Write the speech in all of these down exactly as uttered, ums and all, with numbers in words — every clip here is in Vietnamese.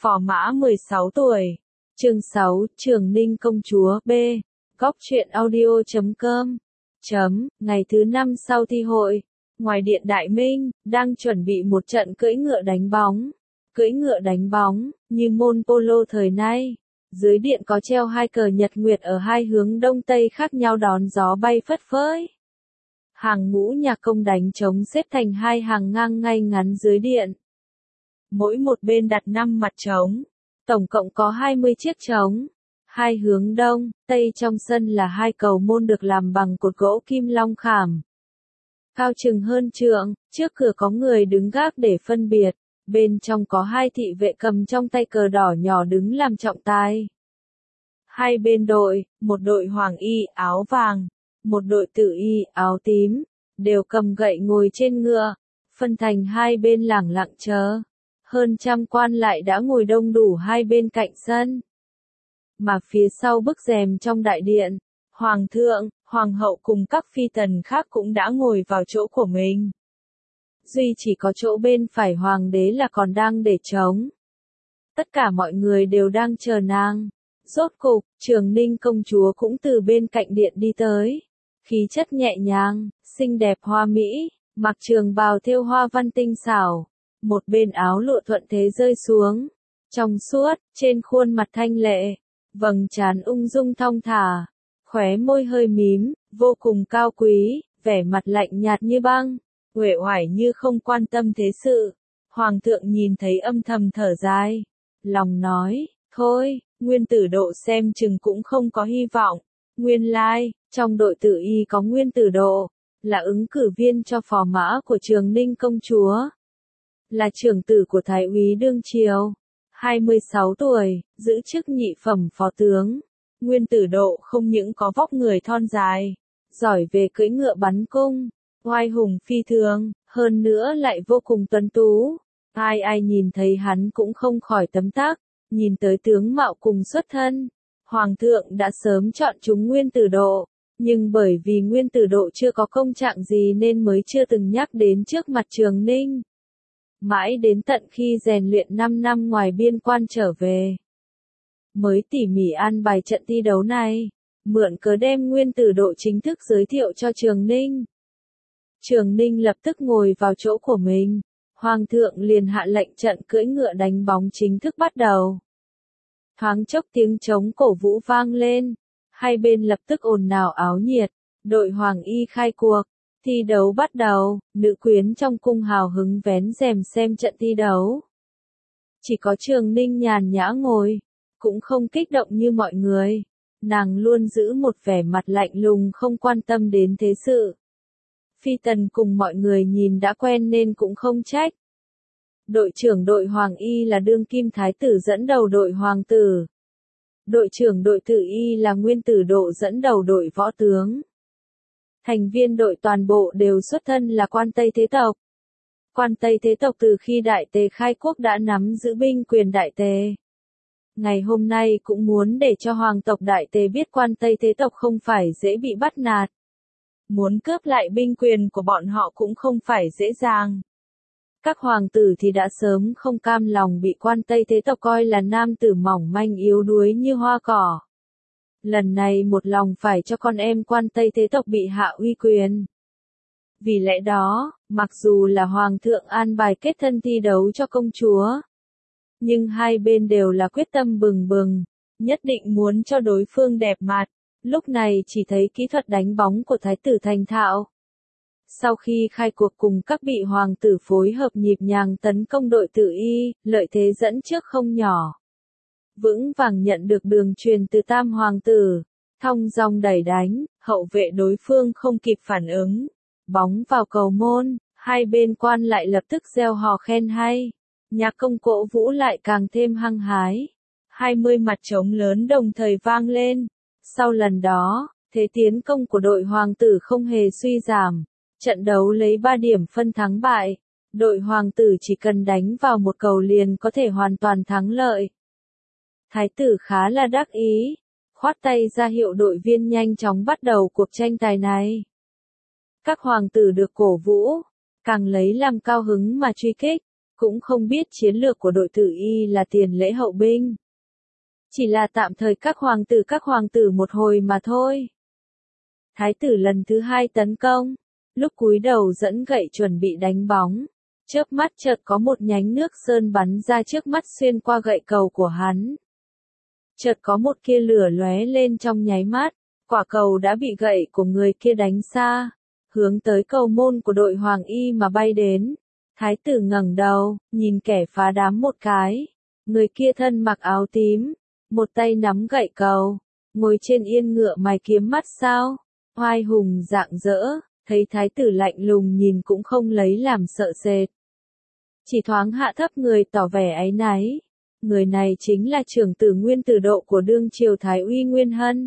Phò Mã mười sáu tuổi. Chương sáu, Trường Ninh công chúa B. Góc truyện audio chấm com. Chấm, ngày thứ năm sau thi hội, ngoài điện Đại Minh, đang chuẩn bị một trận cưỡi ngựa đánh bóng. Cưỡi ngựa đánh bóng, như môn polo thời nay. Dưới điện có treo hai cờ nhật nguyệt ở hai hướng đông tây khác nhau đón gió bay phất phới. Hàng ngũ nhạc công đánh trống xếp thành hai hàng ngang ngay ngắn dưới điện. Mỗi một bên đặt năm mặt trống. Tổng cộng có hai mươi chiếc trống. Hai hướng đông, tây trong sân là hai cầu môn được làm bằng cột gỗ kim long khảm. Cao chừng hơn trượng, trước cửa có người đứng gác để phân biệt. Bên trong có hai thị vệ cầm trong tay cờ đỏ nhỏ đứng làm trọng tài. Hai bên đội, một đội hoàng y áo vàng, một đội tử y áo tím, đều cầm gậy ngồi trên ngựa, phân thành hai bên lẳng lặng chờ. Hơn trăm quan lại đã ngồi đông đủ hai bên cạnh sân. Mà phía sau bức rèm trong đại điện, hoàng thượng, hoàng hậu cùng các phi tần khác cũng đã ngồi vào chỗ của mình. Duy chỉ có chỗ bên phải hoàng đế là còn đang để trống. Tất cả mọi người đều đang chờ nàng. Rốt cục, Trường Ninh công chúa cũng từ bên cạnh điện đi tới. Khí chất nhẹ nhàng, xinh đẹp hoa mỹ, mặc trường bào thêu hoa văn tinh xảo. Một bên áo lụa thuận thế rơi xuống. Trong suốt, trên khuôn mặt thanh lệ, vầng trán ung dung thong thả. Khóe môi hơi mím, vô cùng cao quý, vẻ mặt lạnh nhạt như băng. Uể oải như không quan tâm thế sự. Hoàng thượng nhìn thấy âm thầm thở dài. Lòng nói, thôi, nguyên tử độ xem chừng cũng không có hy vọng. Nguyên lai, trong đội tử y có nguyên tử độ, là ứng cử viên cho phò mã của Trường Ninh công chúa. Là trưởng tử của Thái úy đương triều. hai mươi sáu tuổi, giữ chức nhị phẩm phó tướng. Nguyên tử độ không những có vóc người thon dài, giỏi về cưỡi ngựa bắn cung, oai hùng phi thường, hơn nữa lại vô cùng tuấn tú. Ai ai nhìn thấy hắn cũng không khỏi tấm tắc, nhìn tới tướng mạo cùng xuất thân. Hoàng thượng đã sớm chọn chúng nguyên tử độ, nhưng bởi vì nguyên tử độ chưa có công trạng gì nên mới chưa từng nhắc đến trước mặt Trường Ninh. Mãi đến tận khi rèn luyện năm năm ngoài biên quan trở về, mới tỉ mỉ an bài trận thi đấu này, mượn cớ đem nguyên tử độ chính thức giới thiệu cho Trường Ninh. Trường Ninh lập tức ngồi vào chỗ của mình, Hoàng thượng liền hạ lệnh trận cưỡi ngựa đánh bóng chính thức bắt đầu. Thoáng chốc tiếng trống cổ vũ vang lên, hai bên lập tức ồn ào áo nhiệt, đội hoàng y khai cuộc, thi đấu bắt đầu, nữ quyến trong cung hào hứng vén rèm xem trận thi đấu. Chỉ có Trường Ninh nhàn nhã ngồi, cũng không kích động như mọi người, nàng luôn giữ một vẻ mặt lạnh lùng không quan tâm đến thế sự. Phi tần cùng mọi người nhìn đã quen nên cũng không trách. Đội trưởng đội hoàng y là đương kim thái tử dẫn đầu đội hoàng tử. Đội trưởng đội tử y là nguyên tử độ dẫn đầu đội võ tướng. Thành viên đội toàn bộ đều xuất thân là quan Tây thế tộc. Quan Tây thế tộc từ khi Đại Tề khai quốc đã nắm giữ binh quyền Đại Tề. Ngày hôm nay cũng muốn để cho hoàng tộc Đại Tề biết quan Tây thế tộc không phải dễ bị bắt nạt. Muốn cướp lại binh quyền của bọn họ cũng không phải dễ dàng. Các hoàng tử thì đã sớm không cam lòng bị quan Tây thế tộc coi là nam tử mỏng manh yếu đuối như hoa cỏ. Lần này một lòng phải cho con em quan Tây thế tộc bị hạ uy quyền. Vì lẽ đó, mặc dù là hoàng thượng an bài kết thân thi đấu cho công chúa, nhưng hai bên đều là quyết tâm bừng bừng, nhất định muốn cho đối phương đẹp mặt. Lúc này chỉ thấy kỹ thuật đánh bóng của thái tử thành thạo. Sau khi khai cuộc cùng các vị hoàng tử phối hợp nhịp nhàng tấn công đội tử y, lợi thế dẫn trước không nhỏ. Vững vàng nhận được đường truyền từ tam hoàng tử, thong dong đẩy đánh, hậu vệ đối phương không kịp phản ứng. Bóng vào cầu môn, hai bên quan lại lập tức reo hò khen hay. Nhạc công cổ vũ lại càng thêm hăng hái. hai mươi mặt trống lớn đồng thời vang lên. Sau lần đó, thế tiến công của đội hoàng tử không hề suy giảm. Trận đấu lấy ba điểm phân thắng bại. Đội hoàng tử chỉ cần đánh vào một cầu liền có thể hoàn toàn thắng lợi. Thái tử khá là đắc ý, khoát tay ra hiệu đội viên nhanh chóng bắt đầu cuộc tranh tài này. Các hoàng tử được cổ vũ, càng lấy làm cao hứng mà truy kích. cũng không biết chiến lược của đội tử y là tiền lễ hậu binh. Chỉ là tạm thời các hoàng tử các hoàng tử một hồi mà thôi. Thái tử lần thứ hai tấn công, lúc cúi đầu dẫn gậy chuẩn bị đánh bóng, chớp mắt chợt có một nhánh nước sơn bắn ra trước mắt xuyên qua gậy cầu của hắn. Chợt có một kia lửa lóe lên trong nháy mắt, quả cầu đã bị gậy của người kia đánh xa, hướng tới cầu môn của đội Hoàng Y mà bay đến. Thái tử ngẩng đầu, nhìn kẻ phá đám một cái. Người kia thân mặc áo tím, một tay nắm gậy cầu, ngồi trên yên ngựa mài kiếm mắt sao, oai hùng rạng rỡ, thấy thái tử lạnh lùng nhìn cũng không lấy làm sợ sệt. Chỉ thoáng hạ thấp người tỏ vẻ áy náy. Người này chính là trưởng tử Nguyên Tử Độ của đương triều Thái Uy Nguyên Hân.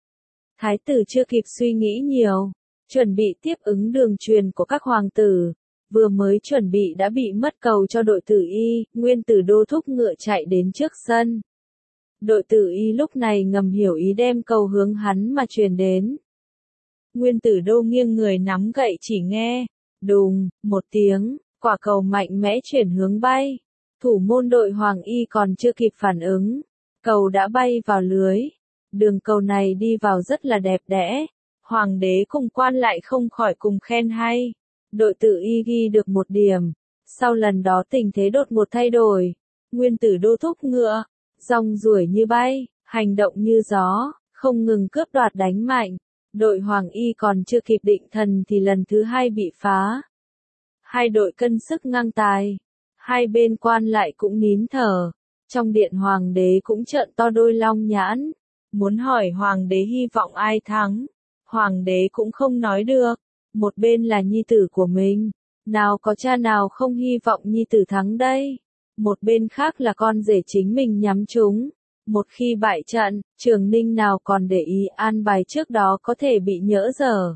Thái tử chưa kịp suy nghĩ nhiều, chuẩn bị tiếp ứng đường truyền của các hoàng tử, vừa mới chuẩn bị đã bị mất cầu cho đội tử y, Nguyên Tử Đô thúc ngựa chạy đến trước sân. Đội tử y lúc này ngầm hiểu ý đem cầu hướng hắn mà truyền đến. Nguyên Tử Đô nghiêng người nắm gậy chỉ nghe, đùng, một tiếng, quả cầu mạnh mẽ chuyển hướng bay. Thủ môn đội Hoàng Y còn chưa kịp phản ứng, cầu đã bay vào lưới. Đường cầu này đi vào rất là đẹp đẽ, hoàng đế cùng quan lại không khỏi cùng khen hay. Đội tử y ghi được một điểm, sau lần đó tình thế đột ngột thay đổi. Nguyên Tử Đô thúc ngựa, rong ruổi như bay, hành động như gió, không ngừng cướp đoạt đánh mạnh. Đội Hoàng Y còn chưa kịp định thần thì lần thứ hai bị phá. Hai đội cân sức ngang tài. Hai bên quan lại cũng nín thở, trong điện hoàng đế cũng trợn to đôi long nhãn, muốn hỏi hoàng đế hy vọng ai thắng, hoàng đế cũng không nói được, một bên là nhi tử của mình, nào có cha nào không hy vọng nhi tử thắng đây, một bên khác là con rể chính mình nhắm trúng, một khi bại trận, Trường Ninh nào còn để ý an bài trước đó có thể bị nhỡ dở.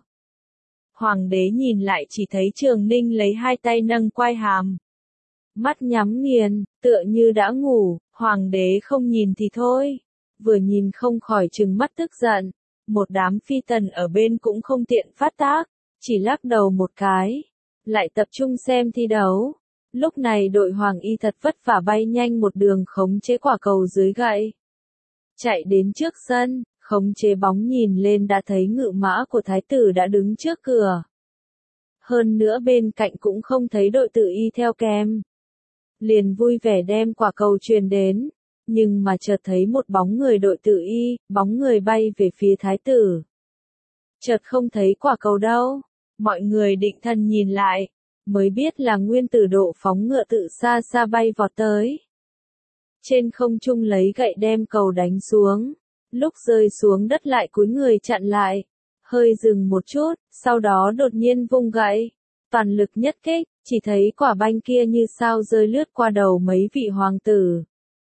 Hoàng đế nhìn lại chỉ thấy Trường Ninh lấy hai tay nâng quai hàm. Mắt nhắm nghiền, tựa như đã ngủ, hoàng đế không nhìn thì thôi. Vừa nhìn không khỏi trừng mắt tức giận. Một đám phi tần ở bên cũng không tiện phát tác, chỉ lắc đầu một cái. Lại tập trung xem thi đấu. Lúc này đội Hoàng Y thật vất vả bay nhanh một đường khống chế quả cầu dưới gậy. Chạy đến trước sân, khống chế bóng nhìn lên đã thấy ngự mã của thái tử đã đứng trước cửa. Hơn nữa bên cạnh cũng không thấy đội tử y theo kèm. Liền vui vẻ đem quả cầu truyền đến, nhưng mà chợt thấy một bóng người đội tử y, bóng người bay về phía thái tử. Chợt không thấy quả cầu đâu, mọi người định thần nhìn lại, mới biết là Nguyên Tử Độ phóng ngựa tự xa xa bay vọt tới. Trên không trung lấy gậy đem cầu đánh xuống, lúc rơi xuống đất lại cúi người chặn lại, hơi dừng một chút, sau đó đột nhiên vung gậy. Toàn lực nhất kích, chỉ thấy quả banh kia như sao rơi lướt qua đầu mấy vị hoàng tử.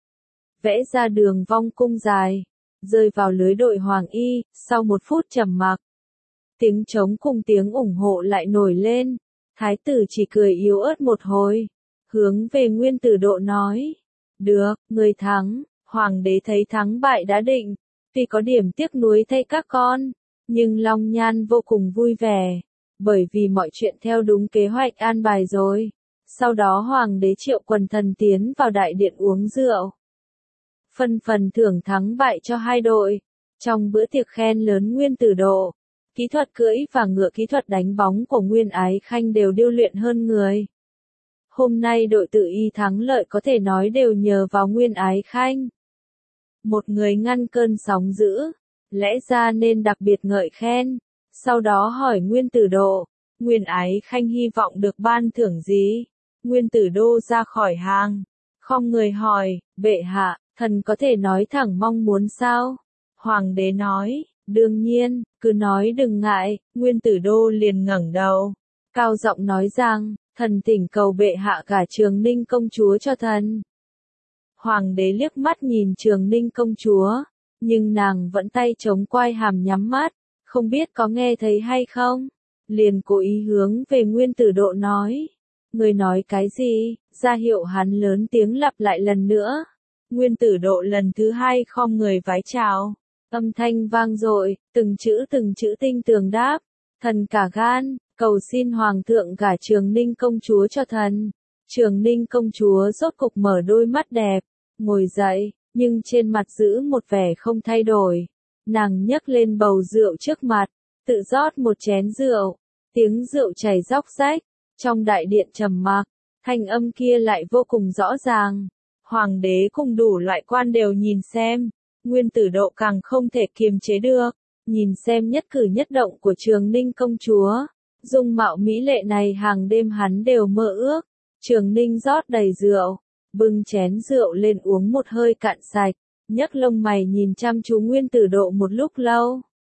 Vẽ ra đường vong cung dài, rơi vào lưới đội Hoàng Y, sau một phút trầm mặc. Tiếng trống cùng tiếng ủng hộ lại nổi lên, thái tử chỉ cười yếu ớt một hồi, hướng về Nguyên Tử Độ nói. Được, người thắng, hoàng đế thấy thắng bại đã định, tuy có điểm tiếc nuối thay các con, nhưng Long Nhan vô cùng vui vẻ. Bởi vì mọi chuyện theo đúng kế hoạch an bài rồi. Sau đó hoàng đế triệu quần thần tiến vào đại điện uống rượu. Phân phần thưởng thắng bại cho hai đội. Trong bữa tiệc khen lớn Nguyên Tử Độ, kỹ thuật cưỡi và ngựa kỹ thuật đánh bóng của Nguyên Ái Khanh đều điêu luyện hơn người. Hôm nay đội tử y thắng lợi có thể nói đều nhờ vào Nguyên Ái Khanh. Một người ngăn cơn sóng dữ, lẽ ra nên đặc biệt ngợi khen. Sau đó hỏi Nguyên Tử Độ, Nguyên Ái Khanh hy vọng được ban thưởng gì? Nguyên Tử Đô ra khỏi hàng, không người hỏi, bệ hạ, thần có thể nói thẳng mong muốn sao? Hoàng đế nói, đương nhiên, cứ nói đừng ngại. Nguyên Tử Đô liền ngẩng đầu, cao giọng nói rằng, thần thỉnh cầu bệ hạ gả Trường Ninh công chúa cho thần. Hoàng đế liếc mắt nhìn Trường Ninh công chúa, nhưng nàng vẫn tay chống quai hàm nhắm mắt. Không biết có nghe thấy hay không? Liền cố ý hướng về Nguyên Tử Độ nói. Người nói cái gì? Ra hiệu hắn lớn tiếng lặp lại lần nữa. Nguyên Tử Độ lần thứ hai khom người vái chào. Âm thanh vang dội, từng chữ từng chữ tinh tường đáp. Thần cả gan, cầu xin Hoàng thượng gả Trường Ninh công chúa cho thần. Trường Ninh công chúa rốt cục mở đôi mắt đẹp, ngồi dậy, nhưng trên mặt giữ một vẻ không thay đổi. Nàng nhấc lên bầu rượu trước mặt, tự rót một chén rượu, tiếng rượu chảy róc rách, trong đại điện trầm mặc, thanh âm kia lại vô cùng rõ ràng. Hoàng đế cùng đủ loại quan đều nhìn xem, Nguyên Tử Độ càng không thể kiềm chế được, nhìn xem nhất cử nhất động của Trường Ninh công chúa, dung mạo mỹ lệ này hàng đêm hắn đều mơ ước. Trường Ninh rót đầy rượu, bưng chén rượu lên uống một hơi cạn sạch, nhấc lông mày nhìn chăm chú Nguyên Tử Độ một lúc lâu.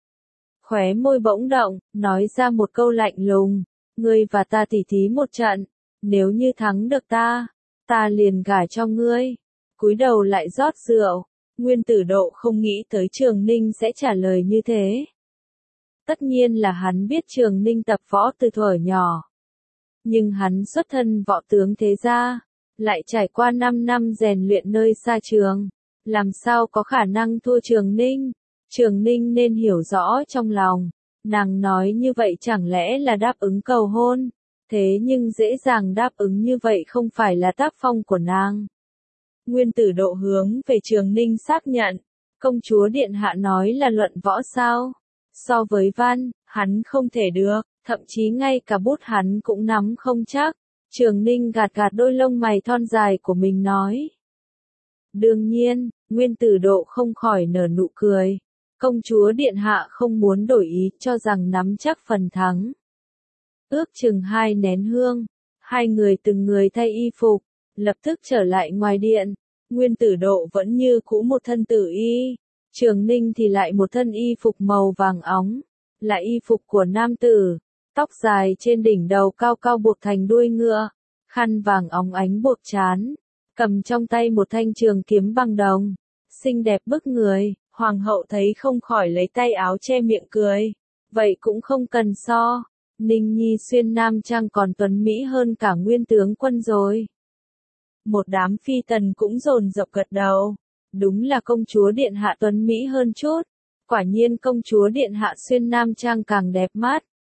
Khóe môi bỗng động, nói ra một câu lạnh lùng, ngươi và ta tỉ thí một trận, nếu như thắng được ta, ta liền gả cho ngươi. Cúi đầu lại rót rượu, Nguyên Tử Độ không nghĩ tới Trường Ninh sẽ trả lời như thế. Tất nhiên là hắn biết Trường Ninh tập võ từ thuở nhỏ. Nhưng hắn xuất thân võ tướng thế gia, lại trải qua năm năm rèn luyện nơi xa trường, làm sao có khả năng thua Trường Ninh. Trường Ninh nên hiểu rõ trong lòng, nàng nói như vậy chẳng lẽ là đáp ứng cầu hôn, thế nhưng dễ dàng đáp ứng như vậy không phải là tác phong của nàng. Nguyên Tử Độ hướng về Trường Ninh xác nhận, công chúa điện hạ nói là luận võ sao? So với văn, hắn không thể được, thậm chí ngay cả bút hắn cũng nắm không chắc. Trường Ninh gạt gạt đôi lông mày thon dài của mình nói. Đương nhiên, Nguyên Tử Độ không khỏi nở nụ cười. Công chúa điện hạ không muốn đổi ý, cho rằng nắm chắc phần thắng. Ước chừng hai nén hương, hai người từng người thay y phục, lập tức trở lại ngoài điện. Nguyên Tử Độ vẫn như cũ một thân tử y, Trường Ninh thì lại một thân y phục màu vàng óng, là y phục của nam tử, tóc dài trên đỉnh đầu cao cao buộc thành đuôi ngựa, khăn vàng óng ánh buộc trán, cầm trong tay một thanh trường kiếm bằng đồng, xinh đẹp bức người. Hoàng hậu thấy không khỏi lấy tay áo che miệng cười, vậy cũng không cần so, Ninh Nhi xuyên nam trang còn tuấn mỹ hơn cả Nguyên tướng quân rồi. Một đám phi tần cũng dồn dập gật đầu, đúng là công chúa điện hạ tuấn mỹ hơn chút, quả nhiên công chúa điện hạ xuyên nam trang càng đẹp mắt.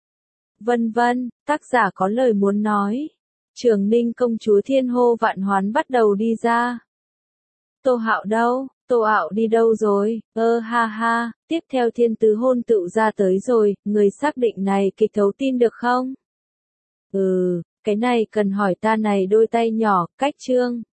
Vân vân, tác giả có lời muốn nói. Trường Ninh công chúa thiên hô vạn hoán bắt đầu đi ra. Tô Hạo đâu? Tô Hạo đi đâu rồi? Ơ ha ha, tiếp theo thiên tứ hôn tựu ra tới rồi, người xác định này kịch thấu tin được không? Ừ, cái này cần hỏi ta này đôi tay nhỏ, cách chương.